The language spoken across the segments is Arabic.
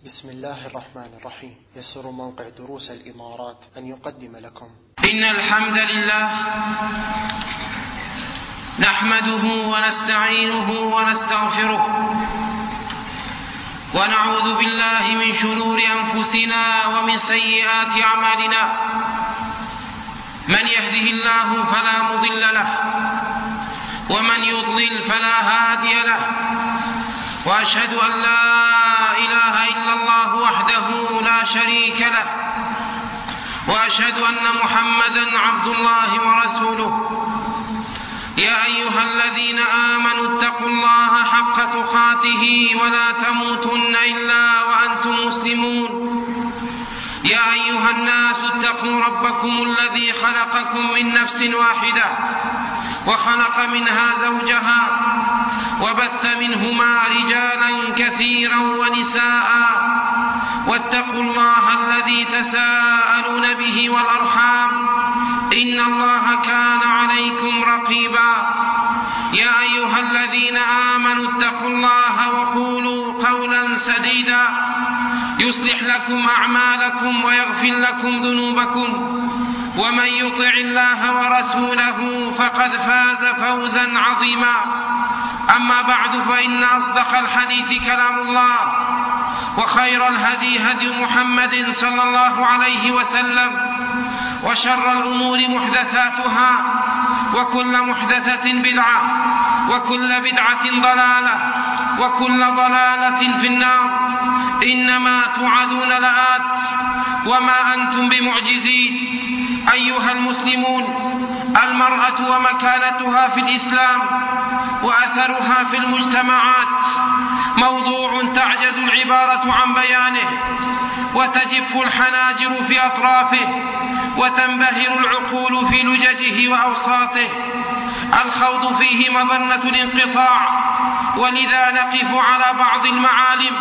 بسم الله الرحمن الرحيم. يسر موقع دروس الإمارات أن يقدم لكم إن الحمد لله نحمده ونستعينه ونستغفره ونعوذ بالله من شرور أنفسنا ومن سيئات أعمالنا. من يهده الله فلا مضل له ومن يضلل فلا هادي له، وأشهد أن لا إله إلا الله وحده لا شريك له، وأشهد أن محمدًا عبد الله ورسوله. يا أيها الذين آمنوا اتقوا الله حق تقاته ولا تموتن إلا وأنتم مسلمون. يا أيها الناس اتقوا ربكم الذي خلقكم من نفس واحدة وخلق منها زوجها وبث منهما رجالا كثيرا ونساء، واتقوا الله الذي تساءلون به والأرحام إن الله كان عليكم رقيبا. يا أيها الذين آمنوا اتقوا الله وقولوا قولا سديدا يصلح لكم أعمالكم ويغفر لكم ذنوبكم، ومن يطع الله ورسوله فقد فاز فوزا عظيما. أما بعد، فإن أصدق الحديث كلام الله، وخير الهدي هدي محمد صلى الله عليه وسلم، وشر الأمور محدثاتها، وكل محدثة بدعة، وكل بدعة ضلالة، وكل ضلالة في النار. إنما توعدون لآت وما أنتم بمعجزين. أيها المسلمون، المرأة ومكانتها في الإسلام وأثرها في المجتمعات موضوع تعجز العبارة عن بيانه، وتجف الحناجر في أطرافه، وتنبهر العقول في لججه وأوساطه. الخوض فيه مظنة الانقطاع، ولذا نقف على بعض المعالم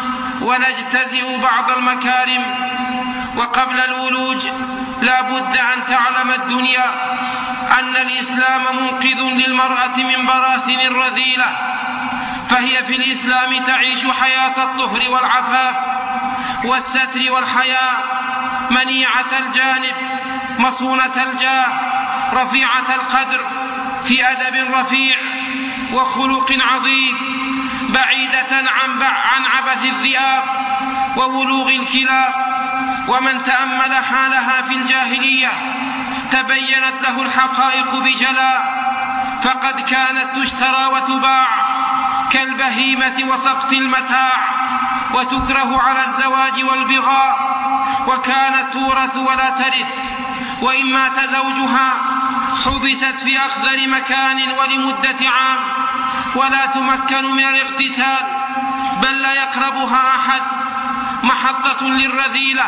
ونجتزئ بعض المكارم. وقبل الولوج لا بد أن تعلم الدنيا أن الإسلام منقذ للمرأة من براثن الرذيلة، فهي في الإسلام تعيش حياة الطهر والعفاف والستر والحياء، منيعة الجانب، مصونة الجاه، رفيعة القدر، في أدب رفيع وخلق عظيم، بعيدة عن عبث الذئاب وولوغ الكلاب. ومن تأمل حالها في الجاهلية تبينت له الحقائق بجلاء، فقد كانت تشترى وتباع كالبهيمة وسقط المتاع، وتكره على الزواج والبغاء، وكانت تورث ولا ترث، وإن مات زوجها حبست في أخذر مكان ولمدة عام، ولا تمكن من الاغتسال، بل لا يقربها أحد، محطة للرذيلة،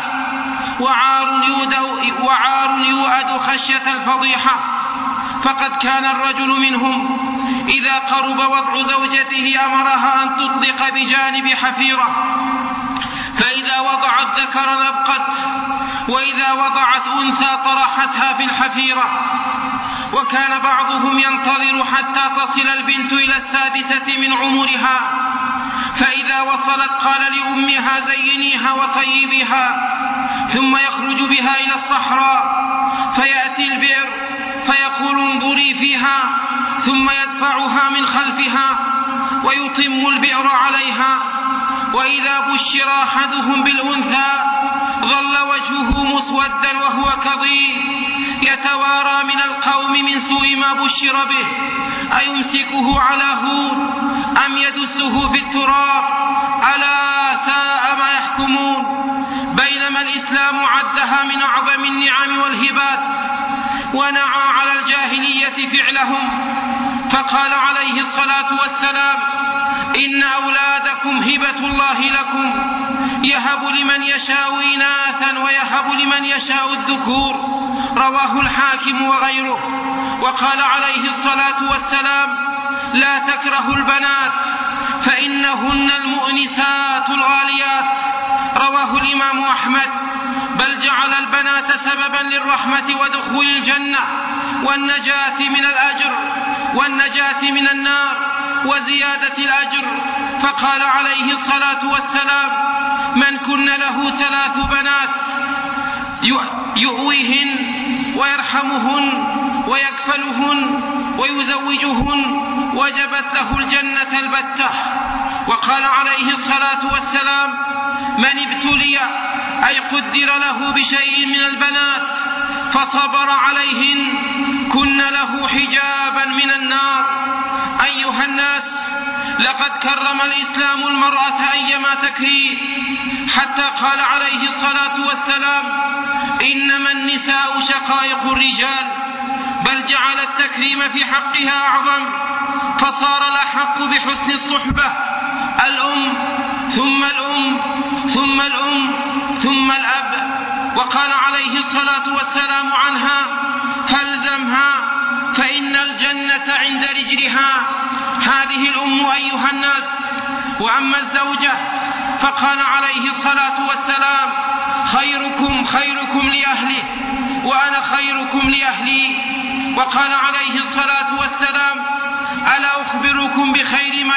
وعار يؤد خشية الفضيحة. فقد كان الرجل منهم إذا قرب وضع زوجته أمرها أن تطلق بجانب حفيرة، فإذا وضعت ذكرا أبقت، وإذا وضعت أنثى طرحتها في الحفيرة. وكان بعضهم ينتظر حتى تصل البنت إلى 6 من عمرها، فإذا وصلت قال لأمها زينيها وطيبها، ثم يخرج بها إلى الصحراء فيأتي البئر فيقول انظري فيها، ثم يدفعها من خلفها ويطم البئر عليها. وإذا بشر أحدهم بالأنثى ظل وجهه مسودا وهو كظيم، يتوارى من القوم من سوء ما بشر به، أيمسكه على هون أم يدسه في التراب، ألا ساء ما يحكمون. بينما الإسلام عدها من أعظم النعم والهبات، ونعى على الجاهلية فعلهم، فقال عليه الصلاة والسلام: إن أولادكم هبة الله لكم، يهب لمن يشاء إناثا ويهب لمن يشاء الذكور. رواه الحاكم وغيره. وقال عليه الصلاة والسلام: لا تكرهوا البنات فإنهن المؤنسات الغاليات. رواه الإمام أحمد. بل جعل البنات سببا للرحمة ودخول الجنة والنجاة من النار وزيادة الأجر. فقال عليه الصلاة والسلام: من كن له 3 بنات يؤويهن ويرحمهن ويكفلهن ويزوجهن وجبت له الجنة البتة. وقال عليه الصلاة والسلام: من ابتلي أي قدر له بشيء من البنات فصبر عليهن كن له حجابا من النار. أيها الناس، لقد كرم الإسلام المرأة أيما تكريم، حتى قال عليه الصلاة والسلام: إنما النساء شقائق الرجال، بل جعل التكريم في حقها أعظم، فصار الأحق بحسن الصحبة الأم ثم الأم ثم الأم ثم الأب. وقال عليه الصلاة والسلام عنها: فالزمها فإن الجنة عند رجلها. هذه الأم أيها الناس. وأما الزوجة فقال عليه الصلاة والسلام: خيركم خيركم لأهله وأنا خيركم لأهلي. وقال عليه الصلاة والسلام: ألا أخبركم بخير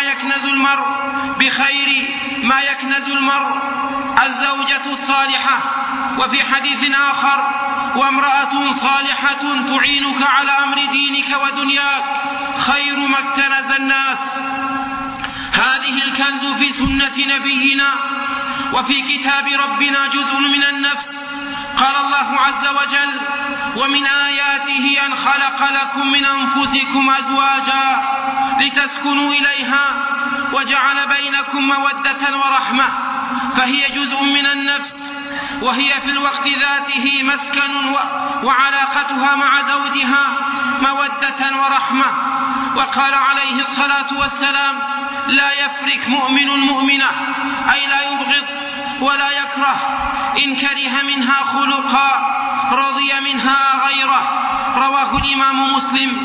ما يكنز المرء الزوجة الصالحة. وفي حديث آخر: وامرأة صالحة تعينك على أمر دينك ودنياك خير ما اكتنز الناس. هذه الكنز في سنة نبينا وفي كتاب ربنا جزء من النفس. قال الله عز وجل: ومن آياته أن خلق لكم من أنفسكم أزواجا لتسكنوا إليها وجعل بينكم مودة ورحمة. فهي جزء من النفس، وهي في الوقت ذاته مسكن، وعلاقتها مع زوجها مودة ورحمة. وقال عليه الصلاة والسلام: لا يفرك مؤمن مؤمنة، أي لا يبغض ولا يكره، إن كره منها خلقا رضي منها غيره. رواه الإمام مسلم.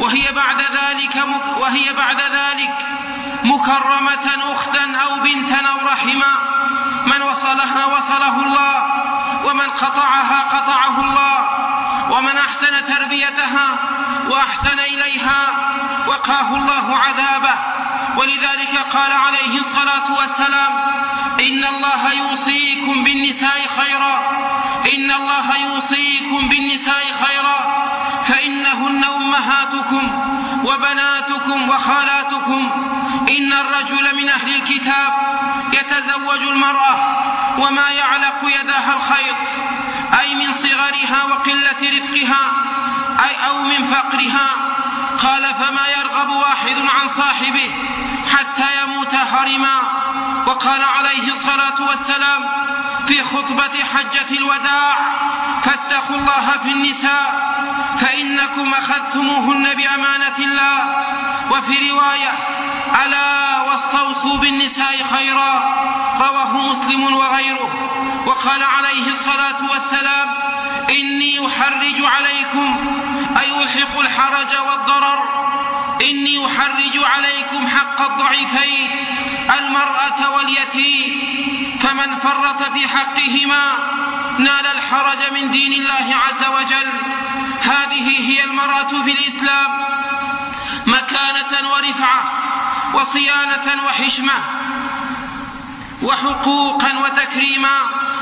وهي بعد ذلك مكرمة أختا أو بنتا أو رحما. من وصلها وصله الله، ومن قطعها قطعه الله، ومن أحسن تربيتها وأحسن إليها وقاه الله عذابه. ولذلك قال عليه الصلاة والسلام: إن الله يوصيكم بالنساء خيرا فإنهن أمهاتكم وبناتكم وخالاتكم. إن الرجل من أهل الكتاب يتزوج المرأة وما يعلق يدها الخيط، أي من صغرها وقلة رفقها أو من فقرها. قال: فما يرغب واحد عن صاحبه حتى يموت هرما. وقال عليه الصلاة والسلام في خطبة حجة الوداع: فاتقوا الله في النساء فإنكم أخذتموهن بأمانة الله. وفي رواية: ألا واستوصوا بالنساء خيرا. رواه مسلم وغيره. وقال عليه الصلاة والسلام: إني أحرج عليكم، أي ألحق الحرج والضرر، إني أحرج عليكم حق الضعيفين المرأة واليتيم، فمن فرط في حقهما نال الحرج من دين الله عز وجل. هذه هي المرأة في الإسلام: مكانة ورفعة وصيانة وحشمة وحقوقا وتكريما.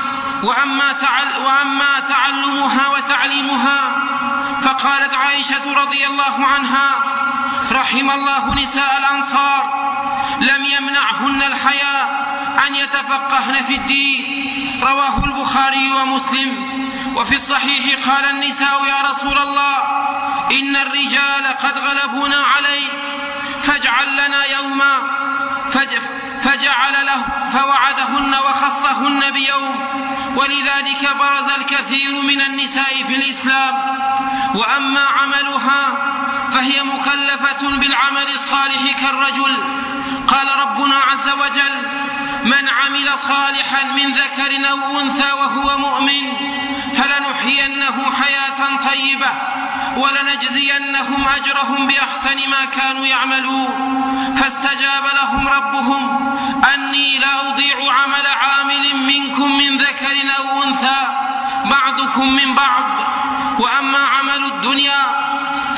وأما تعلمها وتعليمها فقالت عائشة رضي الله عنها: رحم الله نساء الأنصار لم يمنعهن الحياء أن يتفقهن في الدين. رواه البخاري ومسلم. وفي الصحيح قال النساء: يا رسول الله، إن الرجال قد غلبونا عليك فاجعل لنا يوما، فجعل له فوعدهن وخصهن بيوم. ولذلك برز الكثير من النساء في الإسلام. وأما عملها فهي مكلفة بالعمل الصالح كالرجل. قال ربنا عز وجل: من عمل صالحا من ذكر أو أنثى وهو مؤمن فلنحيينه حياة طيبة ولنجزينهم أجرهم بأحسن ما كانوا يعملون. فاستجاب لهم ربهم أني لا أضيع عمل عامل منكم من ذكر أو أنثى بعضكم من بعض. وأما عمل الدنيا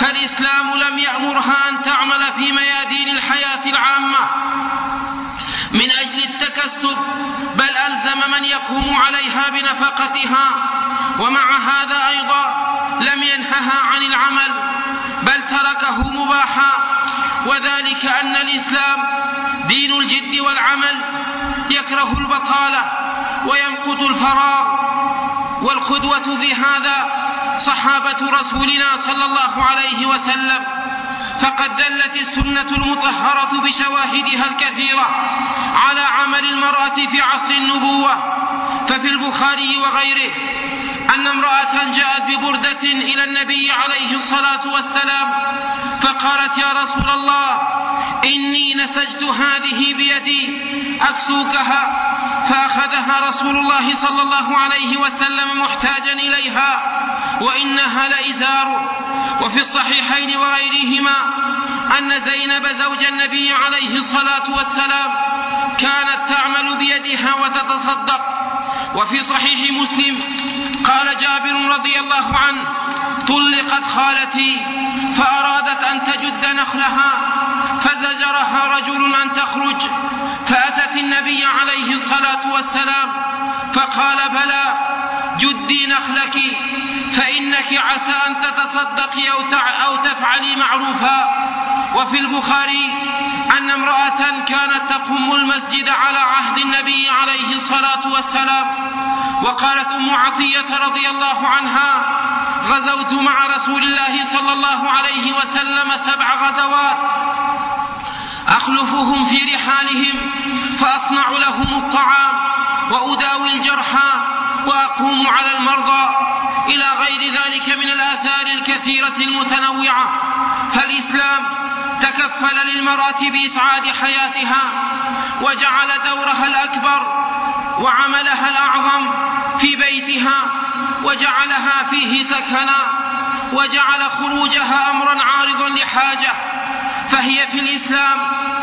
فالإسلام لم يأمرها أن تعمل في ميادين الحياة العامة، من أجل التكسب، بل ألزم من يقوم عليها بنفقتها، ومع هذا أيضا لم ينهها عن العمل بل تركه مباحا، وذلك أن الإسلام دين الجد والعمل، يكره البطالة ويمقت الفراغ. والقدوة في هذا صحابة رسولنا صلى الله عليه وسلم، فقد دلت السنة المطهرة بشواهدها الكثيرة على عمل المرأة في عصر النبوة. ففي البخاري وغيره أن امرأة جاءت ببردة إلى النبي عليه الصلاة والسلام فقالت: يا رسول الله، إني نسجت هذه بيدي أكسوكها. فأخذها رسول الله صلى الله عليه وسلم محتاجا إليها، وإنها لإزار. وفي الصحيحين وغيرهما أن زينب زوج النبي عليه الصلاة والسلام كانت تعمل بيدها وتتصدق. وفي صحيح مسلم قال جابر رضي الله عنه: طلقت خالتي فأرادت أن تجد نخلها فزجرها رجل أن تخرج، فأتت النبي عليه الصلاة والسلام فقال: بلى، جدي نخلك، فإنك عسى أن تتصدقي أو تفعلي معروفا. وفي البخاري أن امرأة كانت تقوم المسجد على عهد النبي عليه الصلاة والسلام، وقالت أم عطية رضي الله عنها: غزوت مع رسول الله صلى الله عليه وسلم 7 غزوات، أخلفهم في رحالهم فأصنع لهم الطعام وأداوي الجرحى وأقوم على المرضى، إلى غير ذلك من الآثار الكثيرة المتنوعة. فالإسلام تكفل للمرأة بإسعاد حياتها، وجعل دورها الأكبر وعملها الأعظم في بيتها، وجعلها فيه سكنا، وجعل خروجها أمرا عارضا لحاجة. فهي في الإسلام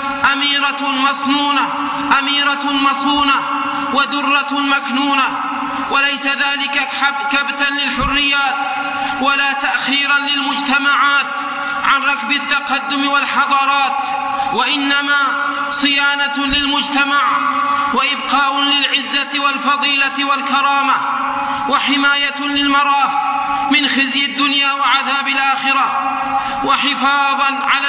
أميرة مصونة ودرة مكنونة، وليس ذلك كبتا للحريات ولا تأخيرا للمجتمعات عن ركب التقدم والحضارات، وإنما صيانة للمجتمع وإبقاء للعزة والفضيلة والكرامة، وحماية للمرأة من خزي الدنيا وعذاب الآخرة، وحفاظ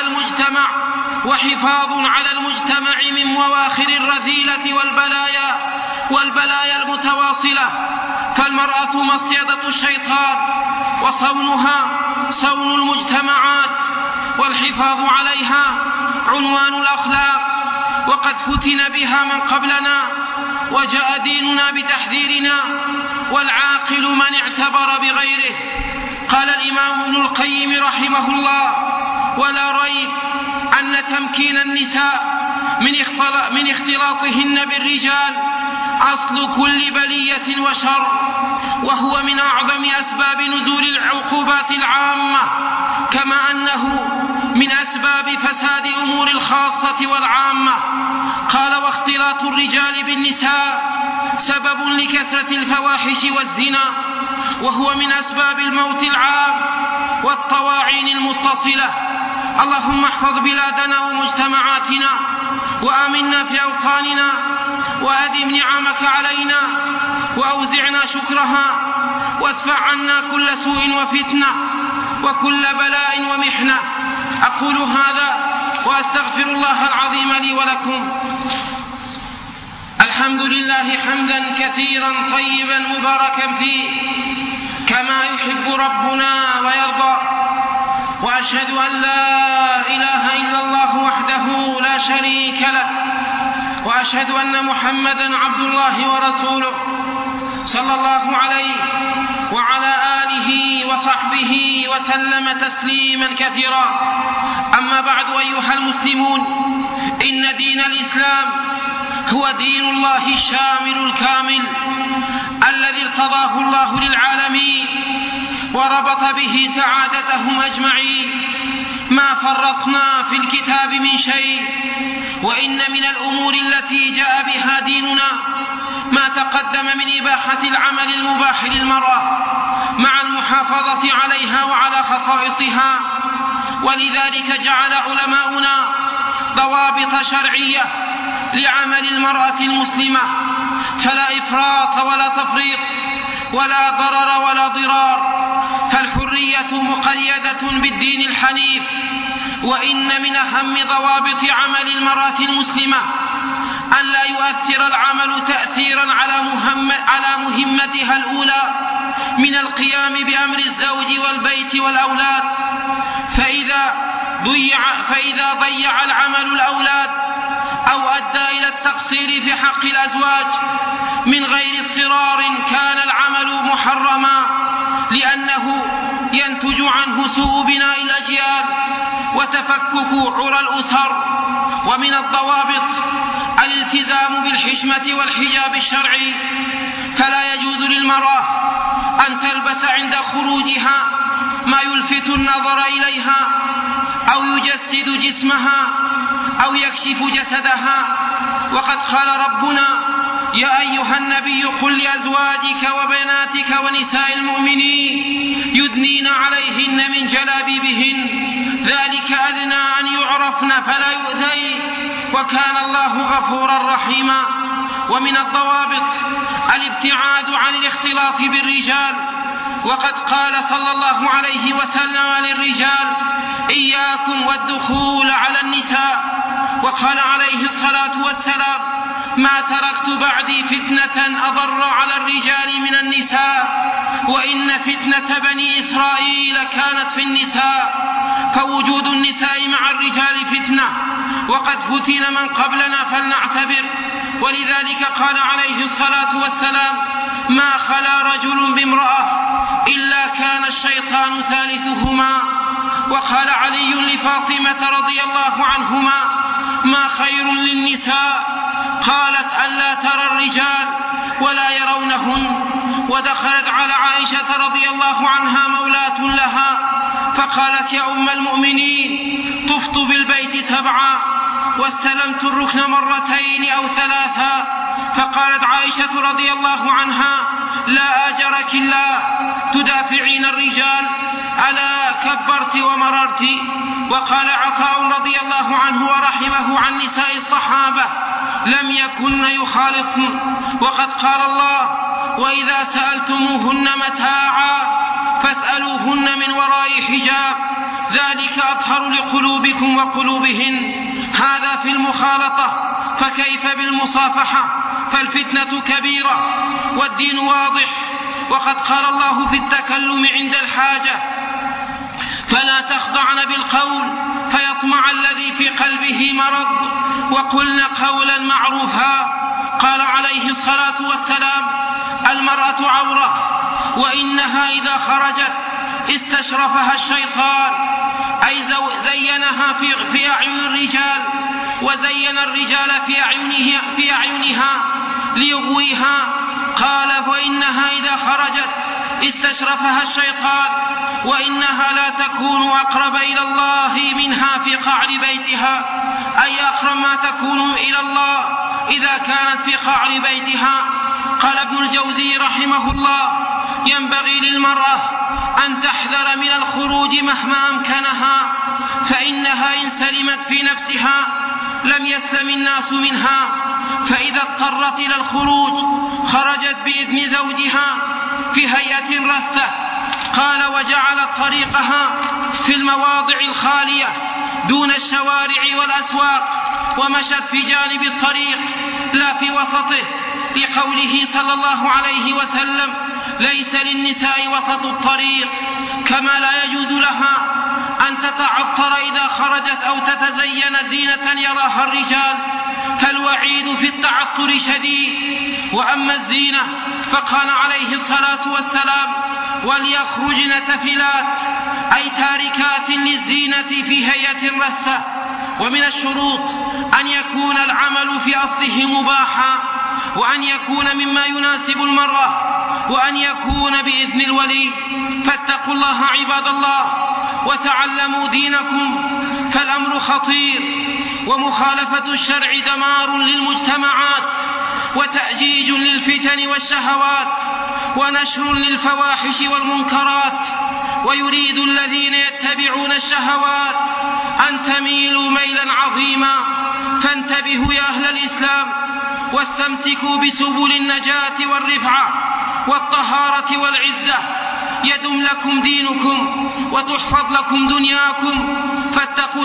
على المجتمع من مواخر الرذيلة والبلايا المتواصلة. فالمرأة مصيدة الشيطان، وصونها صون المجتمعات، والحفاظ عليها عنوان الأخلاق. وقد فتن بها من قبلنا، وجاء ديننا بتحذيرنا، والعاقل من اعتبر بغيره. قال الإمام ابن القيم رحمه الله: ولا ريب أن تمكين النساء من اختلاطهن بالرجال أصل كل بلية وشر، وهو من أعظم أسباب نزول العقوبات العامة، كما أنه من أسباب فساد أمور الخاصة والعامة. قال: واختلاط الرجال بالنساء سبب لكثرة الفواحش والزنا، وهو من أسباب الموت العام والطواعين المتصلة. اللهم احفظ بلادنا ومجتمعاتنا، وآمنا في أوطاننا، وأدم نعمك علينا، وأوزعنا شكرها، وادفع عنا كل سوء وفتنة وكل بلاء ومحنة. أقول هذا وأستغفر الله العظيم لي ولكم. الحمد لله حمدا كثيرا طيبا مباركا فيه، كما يحب ربنا ويرضى. وأشهد أن لا إله إلا الله وحده لا شريك له، وأشهد أن محمدا عبد الله ورسوله صلى الله عليه وعلى آله وصحبه وسلم تسليما كثيرا. أما بعد، أيها المسلمون، إن دين الإسلام هو دين الله الشامل الكامل الذي ارتضاه الله للعالمين وربط به سعادتهم أجمعين. ما فرطنا في الكتاب من شيء، وإن من الأمور التي جاء بها ديننا ما تقدم من إباحة العمل المباح للمرأة مع المحافظة عليها وعلى خصائصها. ولذلك جعل علماؤنا ضوابط شرعية لعمل المرأة المسلمة، فلا إفراط ولا تفريط ولا ضرر ولا ضرار، فالحرية مقيدة بالدين الحنيف. وإن من أهم ضوابط عمل المرأة المسلمة أن لا يؤثر العمل تأثيرا على مهمتها الأولى من القيام بأمر الزوج والبيت والأولاد، فإذا ضيع العمل الأولاد أو أدى إلى التقصير في حق الأزواج من غير اضطرار كان العمل محرما، لأنه ينتج عنه سوء بناء الأجيال وتفكك عرى الأسر. ومن الضوابط الالتزام بالحشمة والحجاب الشرعي، فلا يجوز للمرأة أن تلبس عند خروجها ما يلفت النظر إليها أو يجسد جسمها أو يكشف جسدها. وقد قال ربنا: يا أيها النبي قل لأزواجك وبناتك ونساء المؤمنين يدنين عليهن من جلابيبهن ذلك أدنى أن يعرفن فلا يؤذين وكان الله غفورا رحيما. ومن الضوابط الابتعاد عن الاختلاط بالرجال، وقد قال صلى الله عليه وسلم للرجال: إياكم والدخول على النساء. وقال عليه الصلاة والسلام: ما تركت بعدي فتنة أضر على الرجال من النساء، وإن فتنة بني إسرائيل كانت في النساء، فوجود النساء مع الرجال فتنة، وقد فتن من قبلنا فلنعتبر. ولذلك قال عليه الصلاة والسلام: ما خلا رجل بامرأة إلا كان الشيطان ثالثهما. وقال علي لفاطمة رضي الله عنهما: ما خير للنساء؟ قالت: ألا ترى الرجال ولا يرونهن. ودخلت على عائشة رضي الله عنها مولاة لها فقالت: يا أم المؤمنين، طفت بالبيت 7 واستلمت الركن 2 أو 3. فقالت عائشة رضي الله عنها: لا أجرك الله، تدافعين الرجال، ألا كبرت ومررت. وقال عطاء رضي الله عنه ورحمه عن نساء الصحابة: لم يكن يخالطن. وقد قال الله: وإذا سألتموهن متاعا فاسألوهن من وراء حجاب ذلك أطهر لقلوبكم وقلوبهن. هذا في المخالطة، فكيف بالمصافحة؟ فالفتنة كبيرة والدين واضح. وقد قال الله في التكلم عند الحاجة: فلا تخضعن بالقول فيطمع الذي في قلبه مرض وقلن قولا معروفا. قال عليه الصلاة والسلام: المرأة عورة، وإنها إذا خرجت استشرفها الشيطان، أي زينها في أعين الرجال، وزين الرجال في أعينها ليغويها. قال: وإنها إذا خرجت استشرفها الشيطان، وإنها لا تكون أقرب إلى الله منها في قعر بيتها، أي أقرب ما تكون إلى الله إذا كانت في قعر بيتها. قال ابن الجوزي رحمه الله: ينبغي للمرأة أن تحذر من الخروج مهما أمكنها، فإنها إن سلمت في نفسها لم يسلم الناس منها. فإذا اضطرت إلى الخروج خرجت بإذن زوجها في هيئة رثة. قال: وجعلت طريقها في المواضع الخالية دون الشوارع والأسواق، ومشت في جانب الطريق لا في وسطه، لقوله صلى الله عليه وسلم: ليس للنساء وسط الطريق. كما لا يجوز لها أن تتعطر إذا خرجت أو تتزين زينة يراها الرجال، فالوعيد في التعطر شديد. وأما الزينة فقال عليه الصلاة والسلام: وليخرجن تفلات، أي تاركات للزينة في هيئة الرثة. ومن الشروط أن يكون العمل في أصله مباحا، وأن يكون مما يناسب المرأة، وأن يكون بإذن الولي. فاتقوا الله عباد الله وتعلموا دينكم، فالأمر خطير، ومخالفة الشرع دمار للمجتمعات وتأجيج للفتن والشهوات ونشر للفواحش والمنكرات. ويريد الذين يتبعون الشهوات أن تميلوا ميلا عظيما، فانتبهوا يا أهل الإسلام واستمسكوا بسبل النجاة والرفعة والطهارة والعزة، يدم لكم دينكم وتحفظ لكم دنياكم، فاتقوا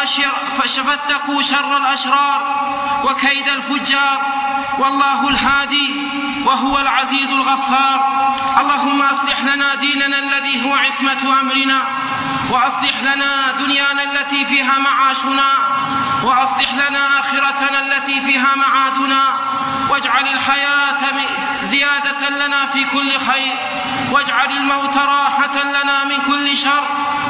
شر الأشرار وكيد الفجار، والله الهادي وهو العزيز الغفار. اللهم أصلح لنا ديننا الذي هو عصمة أمرنا، وأصلح لنا دنيانا التي فيها معاشنا، وأصلح لنا آخرتنا التي فيها معادنا، واجعل الحياة زيادة لنا في كل خير، واجعل الموت راحة لنا من كل شر.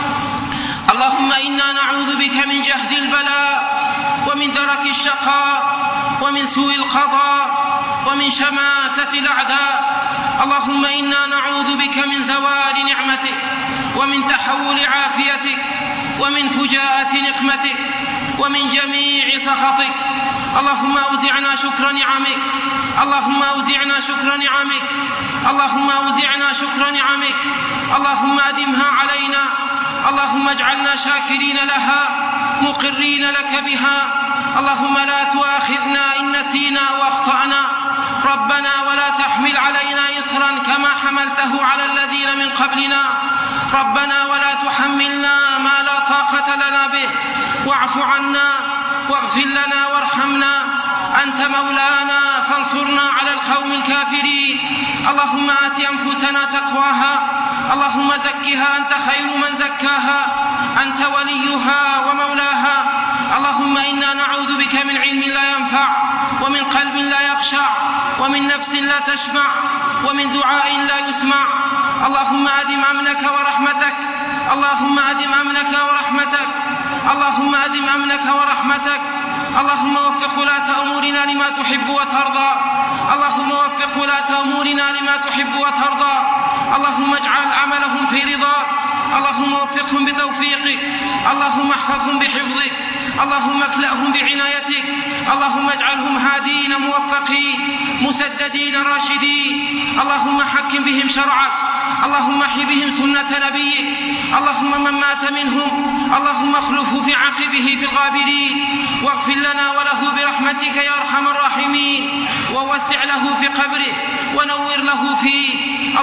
اللهم إنا نعوذ بك من جهد البلاء ومن درك الشقاء ومن سوء القضاء ومن شماتة الأعداء. اللهم إنا نعوذ بك من زوال نعمتك ومن تحول عافيتك ومن فجاءة نقمتك ومن جميع سخطك. اللهم أوزعنا شكر نعمك، اللهم أوزعنا شكر نعمك، اللهم أوزعنا شكر نعمك، اللهم أدمها علينا، اللهم اجعلنا شاكرين لها مقرين لك بها. اللهم لا تؤاخذنا إن نسينا وأخطأنا، ربنا ولا تحمل علينا إصرا كما حملته على الذين من قبلنا، ربنا ولا تحملنا ما لا طاقة لنا به، واعف عنا واغفر لنا وارحمنا، أنت مولانا فانصرنا على القوم الكافرين. اللهم آت أنفسنا تقواها، اللهم زكها أنت خير من زكاها، أنت وليها ومولاها. اللهم إنا نعوذ بك من علم لا ينفع، ومن قلب لا يخشع، ومن نفس لا تشبع، ومن دعاء لا يسمع. اللهم أدم أمنك ورحمتك، اللهم أدم أمنك ورحمتك، اللهم أدم أمنك ورحمتك. اللهم وفق ولاة أمورنا لما تحب وترضى، اللهم وفق ولاة أمورنا لما تحب وترضى. اللهم اجعل عملهم في رضاك، اللهم وفقهم بتوفيقك، اللهم احفظهم بحفظك، اللهم اكلأهم بعنايتك، اللهم اجعلهم هادين موفقين مسددين راشدين. اللهم حكم بهم شرعك، اللهم احي بهم سنة نبيك. اللهم من مات منهم اللهم اخلفه في عقبه في الغابرين، واغفر لنا وله برحمتك يا أرحم الراحمين، ووسع له في قبره ونور له فيه.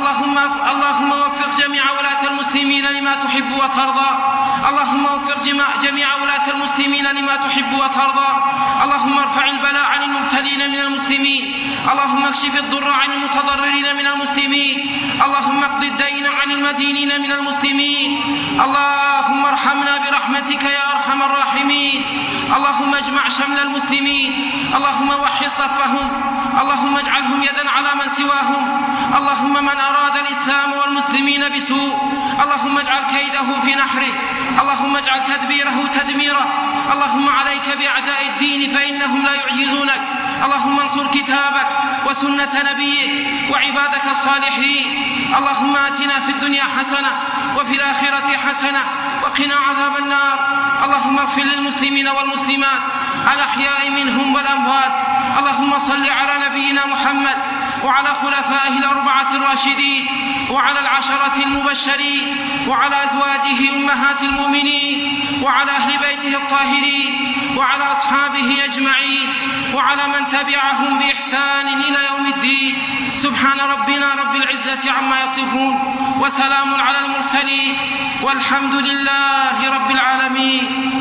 اللهم وفق جميع ولاة المسلمين لما تحب وترضى، اللهم وفق جميع ولاة المسلمين لما تحب وترضى. اللهم ارفع البلاء عن المبتلين من المسلمين، اللهم اكشف الضر عن المتضررين من المسلمين، اللهم اقض الدين عن المدينين من المسلمين. اللهم ارحمنا برحمتك يا أرحم الراحمين. اللهم اجمع شمل المسلمين، اللهم وحد صفهم، اللهم اجعلهم يدا على من سواهم. اللهم من أراد الإسلام والمسلمين بسوء اللهم اجعل كيده في نحره، اللهم اجعل تدبيره تدميره. اللهم عليك بأعداء الدين فإنهم لا يعجزونك. اللهم انصر كتابك وسنة نبيك وعبادك الصالحين. اللهم آتنا في الدنيا حسنة وفي الآخرة حسنة وقنا عذاب النار. اللهم اغفر للمسلمين والمسلمات الأحياء منهم والأموات. اللهم صل على نبينا محمد وعلى خلفائه الأربعة الراشدين وعلى العشرة المبشرين وعلى أزواجه أمهات المؤمنين وعلى أهل بيته الطاهرين وعلى أصحابه أجمعين وعلى من تبعهم بإحسان إلى يوم الدين. سبحان ربنا رب العزة عما يصفون، وسلام على المرسلين، والحمد لله رب العالمين.